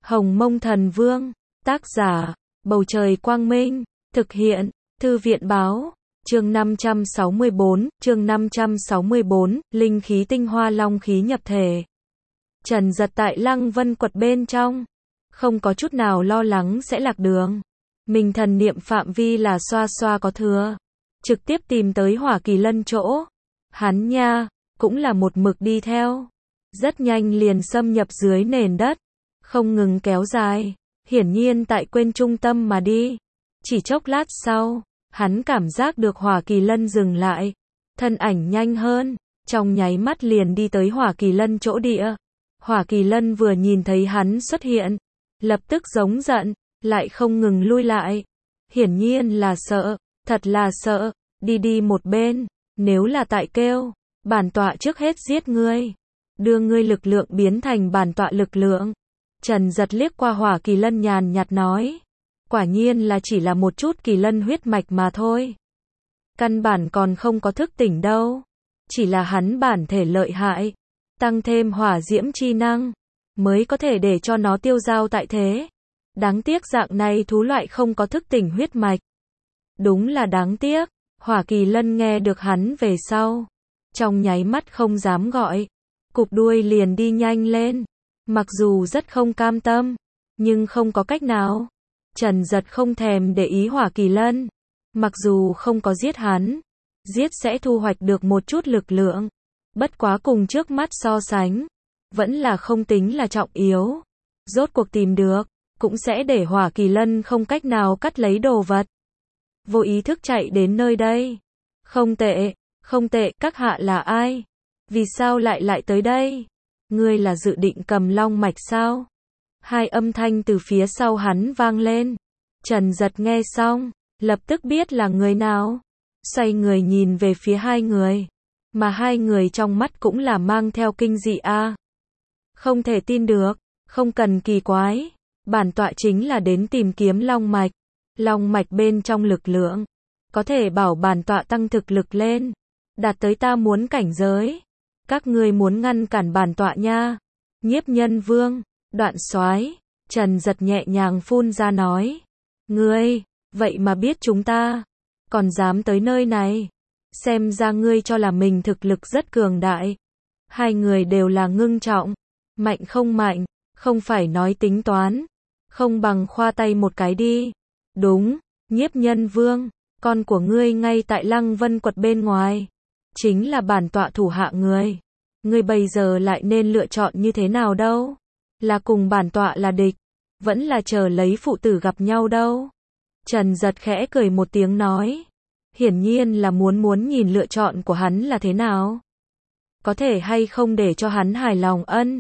Hồng Mông Thần Vương, tác giả, Bầu Trời Quang Minh, thực hiện, Thư viện Báo, chương 564, linh khí tinh hoa long khí nhập thể. Trần Giật tại Lăng Vân Quật bên trong, không có chút nào lo lắng sẽ lạc đường. Mình thần niệm phạm vi là xoa xoa có thừa, trực tiếp tìm tới Hỏa Kỳ Lân chỗ. Hắn nha, cũng là một mực đi theo. Rất nhanh liền xâm nhập dưới nền đất, không ngừng kéo dài, hiển nhiên tại quên trung tâm mà đi. Chỉ chốc lát sau, hắn cảm giác được Hỏa Kỳ Lân dừng lại, thân ảnh nhanh hơn, trong nháy mắt liền đi tới Hỏa Kỳ Lân chỗ địa. Hỏa Kỳ Lân vừa nhìn thấy hắn xuất hiện, lập tức giống giận, lại không ngừng lui lại. Hiển nhiên là sợ, thật là sợ, đi một bên, nếu là tại kêu, bản tọa trước hết giết ngươi, đưa ngươi lực lượng biến thành bản tọa lực lượng. Trần Giật liếc qua Hỏa Kỳ Lân nhàn nhạt nói, quả nhiên là chỉ là một chút kỳ lân huyết mạch mà thôi. Căn bản còn không có thức tỉnh đâu, chỉ là hắn bản thể lợi hại, tăng thêm hỏa diễm chi năng, mới có thể để cho nó tiêu dao tại thế. Đáng tiếc dạng này thú loại không có thức tỉnh huyết mạch. Đúng là đáng tiếc. Hỏa Kỳ Lân nghe được hắn về sau, trong nháy mắt không dám gọi, cụp đuôi liền đi nhanh lên. Mặc dù rất không cam tâm, nhưng không có cách nào. Trần Giật không thèm để ý Hỏa Kỳ Lân. Mặc dù không có giết hắn, giết sẽ thu hoạch được một chút lực lượng. Bất quá cùng trước mắt so sánh, vẫn là không tính là trọng yếu. Rốt cuộc tìm được, cũng sẽ để Hỏa Kỳ Lân không cách nào cắt lấy đồ vật. Vô ý thức chạy đến nơi đây. Không tệ, các hạ là ai? Vì sao lại tới đây? Ngươi là dự định cầm long mạch sao? Hai âm thanh từ phía sau hắn vang lên. Trần Giật nghe xong, lập tức biết là người nào. Xoay người nhìn về phía hai người, mà hai người trong mắt cũng là mang theo kinh dị a. Không thể tin được, không cần kỳ quái, bản tọa chính là đến tìm kiếm long mạch. Long mạch bên trong lực lượng, có thể bảo bản tọa tăng thực lực lên, đạt tới ta muốn cảnh giới. Các ngươi muốn ngăn cản bản tọa nha. Nhiếp Nhân Vương, Đoạn Soái, Trần Giật nhẹ nhàng phun ra nói. Ngươi, vậy mà biết chúng ta, còn dám tới nơi này. Xem ra ngươi cho là mình thực lực rất cường đại. Hai người đều là ngưng trọng. Mạnh, không phải nói tính toán. Không bằng khoa tay một cái đi. Đúng, Nhiếp Nhân Vương, con của ngươi ngay tại Lăng Vân Quật bên ngoài, chính là bản tọa thủ hạ ngươi. Ngươi bây giờ lại nên lựa chọn như thế nào đâu? Là cùng bản tọa là địch, vẫn là chờ lấy phụ tử gặp nhau đâu? Trần Giật khẽ cười một tiếng nói, hiển nhiên là muốn nhìn lựa chọn của hắn là thế nào. Có thể hay không để cho hắn hài lòng ân.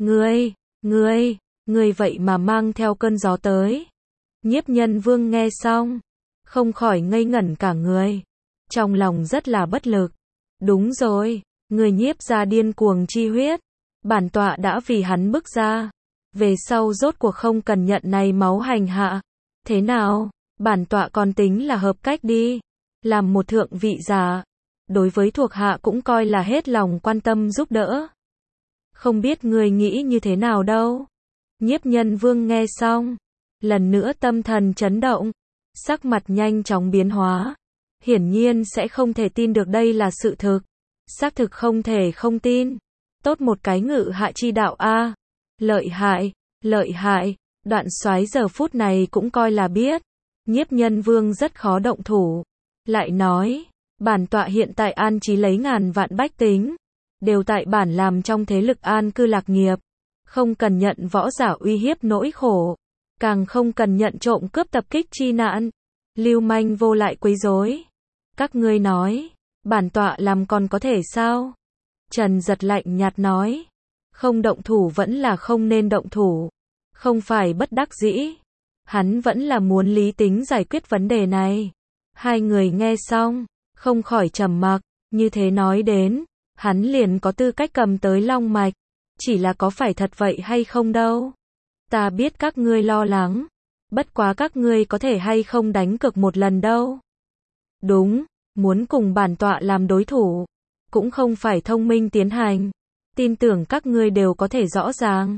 Ngươi vậy mà mang theo cơn gió tới. Nhiếp Nhân Vương nghe xong, không khỏi ngây ngẩn cả người, trong lòng rất là bất lực. Đúng rồi, người nhiếp ra điên cuồng chi huyết, bản tọa đã vì hắn bức ra, về sau rốt cuộc không cần nhận này máu hành hạ. Thế nào, bản tọa còn tính là hợp cách đi, làm một thượng vị giả, đối với thuộc hạ cũng coi là hết lòng quan tâm giúp đỡ. Không biết người nghĩ như thế nào đâu. Nhiếp Nhân Vương nghe xong, lần nữa tâm thần chấn động, sắc mặt nhanh chóng biến hóa. Hiển nhiên sẽ không thể tin được đây là sự thực. Xác thực không thể không tin. Tốt một cái Ngự Hạ chi đạo a. Lợi hại. Đoạn Soái giờ phút này cũng coi là biết. Nhiếp Nhân Vương rất khó động thủ. Lại nói, bản tọa hiện tại an trí lấy ngàn vạn bách tính, đều tại bản làm trong thế lực an cư lạc nghiệp, không cần nhận võ giả uy hiếp nỗi khổ. Càng không cần nhận trộm cướp tập kích chi nạn, lưu manh vô lại quấy rối. Các ngươi nói, bản tọa làm còn có thể sao? Trần Giật lạnh nhạt nói, không động thủ vẫn là không nên động thủ, không phải bất đắc dĩ. Hắn vẫn là muốn lý tính giải quyết vấn đề này. Hai người nghe xong, không khỏi trầm mặc, như thế nói đến, hắn liền có tư cách cầm tới long mạch, chỉ là có phải thật vậy hay không đâu. Ta biết các ngươi lo lắng, bất quá các ngươi có thể hay không đánh cược một lần đâu. Đúng, muốn cùng bản tọa làm đối thủ, cũng không phải thông minh tiến hành. Tin tưởng các ngươi đều có thể rõ ràng.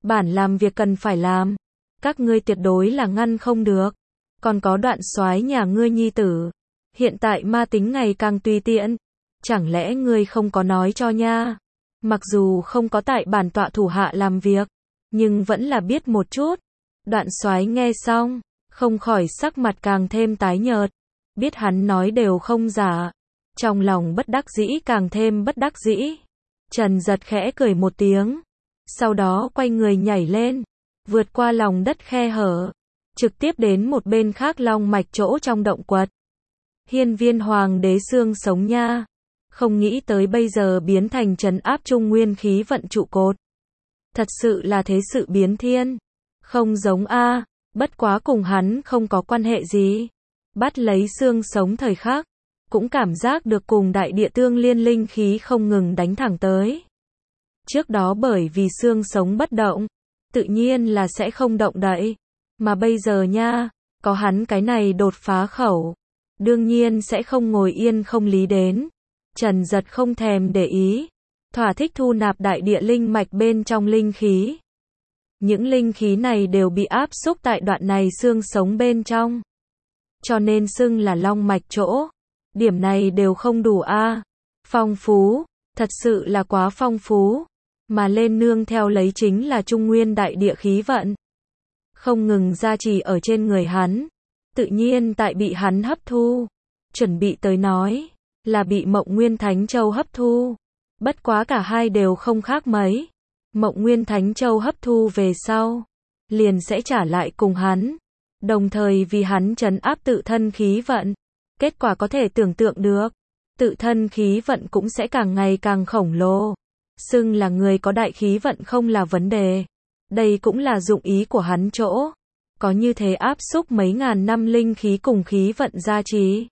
bản làm việc cần phải làm. Các ngươi tuyệt đối là ngăn không được. Còn có Đoạn Soái nhà ngươi nhi tử. Hiện tại ma tính ngày càng tùy tiện. Chẳng lẽ ngươi không có nói cho nha? Mặc dù không có tại bản tọa thủ hạ làm việc, nhưng vẫn là biết một chút. Đoạn Soái nghe xong, không khỏi sắc mặt càng thêm tái nhợt. Biết hắn nói đều không giả. Trong lòng bất đắc dĩ càng thêm bất đắc dĩ. Trần Giật khẽ cười một tiếng. Sau đó quay người nhảy lên. Vượt qua lòng đất khe hở. Trực tiếp đến một bên khác long mạch chỗ trong động quật. Hiên Viên Hoàng đế xương sống nha. Không nghĩ tới bây giờ biến thành trấn áp trung nguyên khí vận trụ cột. Thật sự là thế sự biến thiên. Không giống a, bất quá cùng hắn không có quan hệ gì. Bắt lấy xương sống thời khắc, cũng cảm giác được cùng đại địa tương liên linh khí không ngừng đánh thẳng tới. Trước đó bởi vì xương sống bất động, tự nhiên là sẽ không động đậy. Mà bây giờ nha, có hắn cái này đột phá khẩu. Đương nhiên sẽ không ngồi yên không lý đến. Trần Giật không thèm để ý. Thỏa thích thu nạp đại địa linh mạch bên trong linh khí. Những linh khí này đều bị áp xúc tại đoạn này xương sống bên trong. Cho nên xưng là long mạch chỗ. Điểm này đều không đủ a. Phong phú, thật sự là quá phong phú. Mà lên nương theo lấy chính là trung nguyên đại địa khí vận. Không ngừng gia trì ở trên người hắn. Tự nhiên tại bị hắn hấp thu. Chuẩn bị tới nói, là bị Mộng Nguyên Thánh Châu hấp thu. Bất quá cả hai đều không khác mấy. Mộng Nguyên Thánh Châu hấp thu về sau, liền sẽ trả lại cùng hắn. Đồng thời vì hắn trấn áp tự thân khí vận. Kết quả có thể tưởng tượng được. Tự thân khí vận cũng sẽ càng ngày càng khổng lồ. Xưng là người có đại khí vận không là vấn đề. Đây cũng là dụng ý của hắn chỗ. Có như thế áp xúc mấy ngàn năm linh khí cùng khí vận gia trì.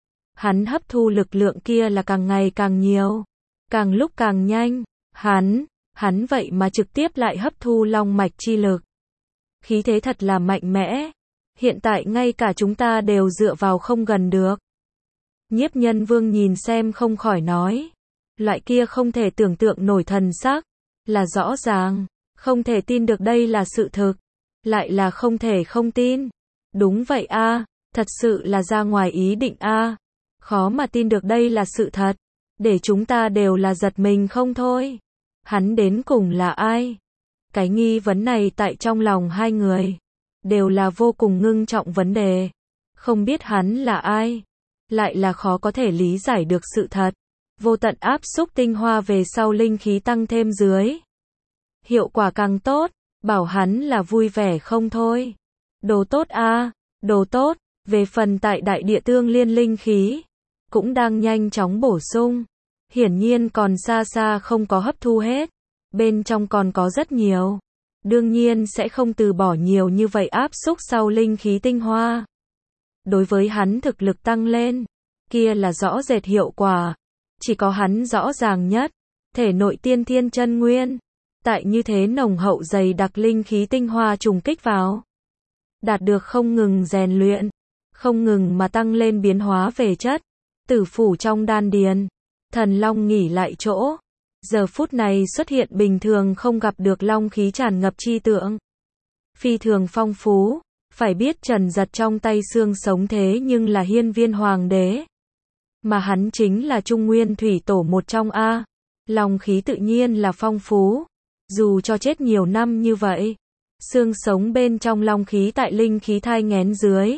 Hắn hấp thu lực lượng kia là càng ngày càng nhiều. Càng lúc càng nhanh. Hắn vậy mà trực tiếp lại hấp thu long mạch chi lực. Khí thế thật là mạnh mẽ. Hiện tại ngay cả chúng ta đều dựa vào không gần được. Nhiếp Nhân Vương nhìn xem không khỏi nói. Loại kia không thể tưởng tượng nổi thần sắc. Là rõ ràng. Không thể tin được đây là sự thực. Lại là không thể không tin. Đúng vậy a, thật sự là ra ngoài ý định a. Khó mà tin được đây là sự thật. Để chúng ta đều là giật mình không thôi. Hắn đến cùng là ai? Cái nghi vấn này tại trong lòng hai người. Đều là vô cùng ngưng trọng vấn đề. Không biết hắn là ai. Lại là khó có thể lý giải được sự thật. Vô tận áp xúc tinh hoa về sau linh khí tăng thêm dưới. Hiệu quả càng tốt. Bảo hắn là vui vẻ không thôi. Đồ tốt a, đồ tốt. Về phần tại đại địa tương liên linh khí. Cũng đang nhanh chóng bổ sung. Hiển nhiên còn xa xa không có hấp thu hết. Bên trong còn có rất nhiều. Đương nhiên sẽ không từ bỏ nhiều như vậy áp xúc sau linh khí tinh hoa. Đối với hắn thực lực tăng lên. Kia là rõ rệt hiệu quả. Chỉ có hắn rõ ràng nhất. Thể nội tiên thiên chân nguyên. Tại như thế nồng hậu dày đặc linh khí tinh hoa trùng kích vào. Đạt được không ngừng rèn luyện. Không ngừng mà tăng lên biến hóa về chất. Tử phủ trong đan điền. Thần long nghỉ lại chỗ. Giờ phút này xuất hiện bình thường không gặp được long khí tràn ngập chi tượng. Phi thường phong phú. Phải biết Trần Giật trong tay xương sống thế nhưng là Hiên Viên Hoàng đế. Mà hắn chính là Trung Nguyên Thủy Tổ một trong a. Long khí tự nhiên là phong phú. Dù cho chết nhiều năm như vậy. Xương sống bên trong long khí tại linh khí thai nghén dưới.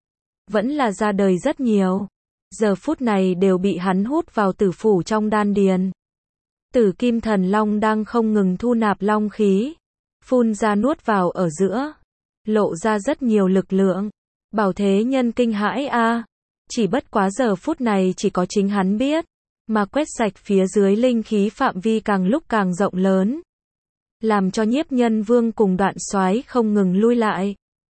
Vẫn là ra đời rất nhiều. Giờ phút này đều bị hắn hút vào tử phủ trong đan điền. Tử kim thần long đang không ngừng thu nạp long khí. Phun ra nuốt vào ở giữa. Lộ ra rất nhiều lực lượng. Bảo thế nhân kinh hãi a. Chỉ bất quá giờ phút này chỉ có chính hắn biết. Mà quét sạch phía dưới linh khí phạm vi càng lúc càng rộng lớn. Làm cho Nhiếp Nhân Vương cùng Đoạn Soái không ngừng lui lại.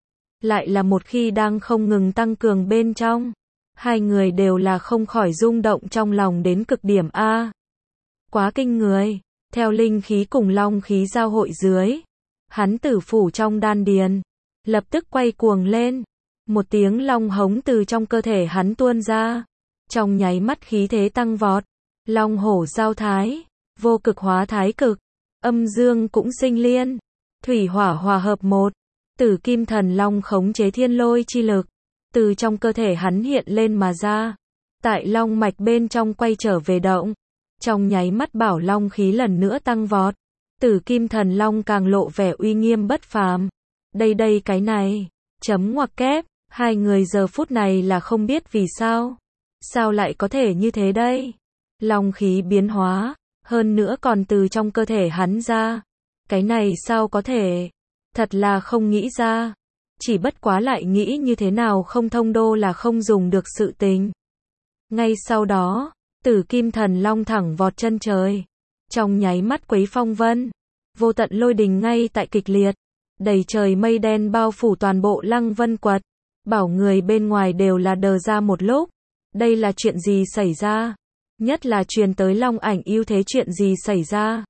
Lại là một khi đang không ngừng tăng cường bên trong. Hai người đều là không khỏi rung động trong lòng đến cực điểm a. Quá kinh người. Theo linh khí cùng long khí giao hội dưới. Hắn tử phủ trong đan điền. Lập tức quay cuồng lên. Một tiếng long hống từ trong cơ thể hắn tuôn ra. Trong nháy mắt khí thế tăng vọt. Long hổ giao thái. Vô cực hóa thái cực. Âm dương cũng sinh liên. thủy hỏa hòa hợp một. Tử Kim Thần Long khống chế thiên lôi chi lực, từ trong cơ thể hắn hiện lên mà ra. Tại long mạch bên trong quay trở về động. Trong nháy mắt bảo long khí lần nữa tăng vọt. Tử Kim Thần Long càng lộ vẻ uy nghiêm bất phàm. Đây cái này, chấm ngoặc kép, hai người giờ phút này là không biết vì sao. Sao lại có thể như thế đây? Long khí biến hóa, hơn nữa còn từ trong cơ thể hắn ra. Cái này sao có thể? Thật là không nghĩ ra. Chỉ bất quá lại nghĩ như thế nào không thông đô là không dùng được sự tình. Ngay sau đó, Tử Kim Thần Long thẳng vọt chân trời. Trong nháy mắt quấy phong vân. Vô tận lôi đình ngay tại kịch liệt. Đầy trời mây đen bao phủ toàn bộ Lăng Vân Quật. Bảo người bên ngoài đều là đờ ra một lúc. Đây là chuyện gì xảy ra? Nhất là truyền tới Long Ảnh Yêu thế chuyện gì xảy ra?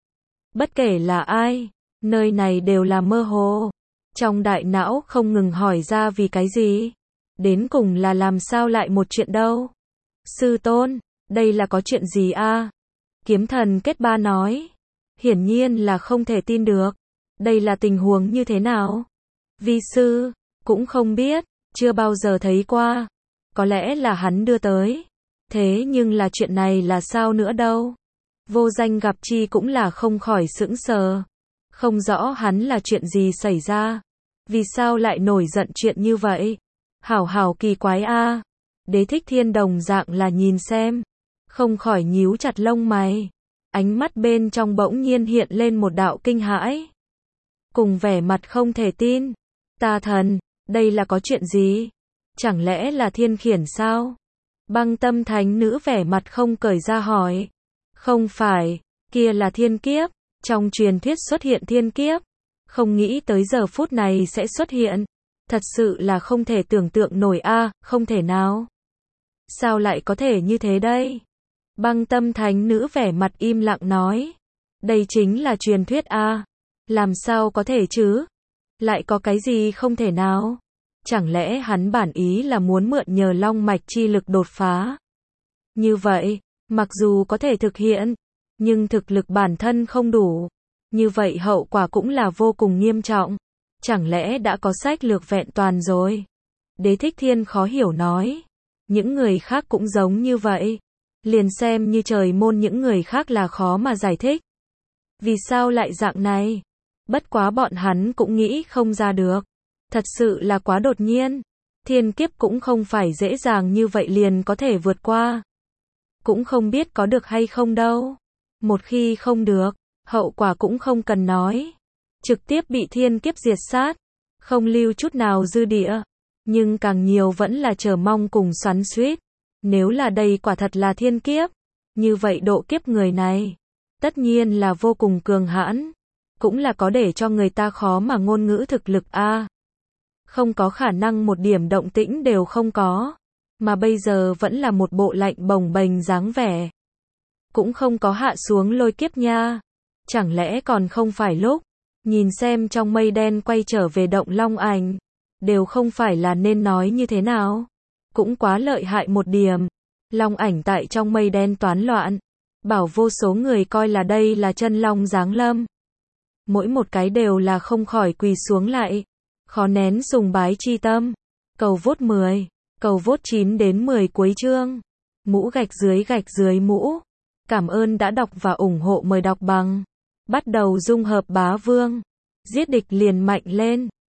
Bất kể là ai, nơi này đều là mơ hồ. Trong đại não không ngừng hỏi ra vì cái gì? Đến cùng là làm sao lại một chuyện đâu? Sư tôn, đây là có chuyện gì a? Kiếm thần kết ba nói. Hiển nhiên là không thể tin được. Đây là tình huống như thế nào? Vi sư, cũng không biết, chưa bao giờ thấy qua. Có lẽ là hắn đưa tới. Thế nhưng là chuyện này là sao nữa đâu? Vô Danh gặp chi cũng là không khỏi sững sờ. Không rõ hắn là chuyện gì xảy ra. Vì sao lại nổi giận chuyện như vậy? Hảo kỳ quái a. Đế Thích Thiên đồng dạng là nhìn xem. Không khỏi nhíu chặt lông mày. Ánh mắt bên trong bỗng nhiên hiện lên một đạo kinh hãi. Cùng vẻ mặt không thể tin. Ta thần, đây là có chuyện gì? Chẳng lẽ là thiên khiển sao? Băng Tâm Thánh Nữ vẻ mặt không cởi ra hỏi. Không phải, kia là thiên kiếp. Trong truyền thuyết xuất hiện thiên kiếp. Không nghĩ tới giờ phút này sẽ xuất hiện. Thật sự là không thể tưởng tượng nổi a, không thể nào. Sao lại có thể như thế đây? Băng Tâm Thánh Nữ vẻ mặt im lặng nói. Đây chính là truyền thuyết a. Làm sao có thể chứ? Lại có cái gì không thể nào? Chẳng lẽ hắn bản ý là muốn mượn nhờ long mạch chi lực đột phá? Như vậy, mặc dù có thể thực hiện, nhưng thực lực bản thân không đủ. Như vậy hậu quả cũng là vô cùng nghiêm trọng. Chẳng lẽ đã có sách lược vẹn toàn rồi? Đế Thích Thiên khó hiểu nói. Những người khác cũng giống như vậy. Liền xem như trời môn những người khác là khó mà giải thích. Vì sao lại dạng này? Bất quá bọn hắn cũng nghĩ không ra được. Thật sự là quá đột nhiên. Thiên kiếp cũng không phải dễ dàng như vậy liền có thể vượt qua. Cũng không biết có được hay không đâu. Một khi không được, hậu quả cũng không cần nói. Trực tiếp bị thiên kiếp diệt sát. Không lưu chút nào dư địa. Nhưng càng nhiều vẫn là chờ mong cùng xoắn xuýt. Nếu là đây quả thật là thiên kiếp. Như vậy độ kiếp người này. Tất nhiên là vô cùng cường hãn. Cũng là có để cho người ta khó mà ngôn ngữ thực lực a. Không có khả năng một điểm động tĩnh đều không có. Mà bây giờ vẫn là một bộ lạnh bồng bềnh dáng vẻ. Cũng không có hạ xuống lôi kiếp nha. Chẳng lẽ còn không phải lúc. Nhìn xem trong mây đen quay trở về động Long Ảnh. Đều không phải là nên nói như thế nào. Cũng quá lợi hại một điểm. Long Ảnh tại trong mây đen toán loạn. Bảo vô số người coi là đây là chân long giáng lâm. Mỗi một cái đều là không khỏi quỳ xuống lại. Khó nén sùng bái chi tâm. Cầu vote 10. Cầu vote 9 đến 10 cuối chương. Mũ gạch dưới mũ. Cảm ơn đã đọc và ủng hộ, mời đọc bằng. Bắt đầu dung hợp bá vương. Giết địch liền mạnh lên.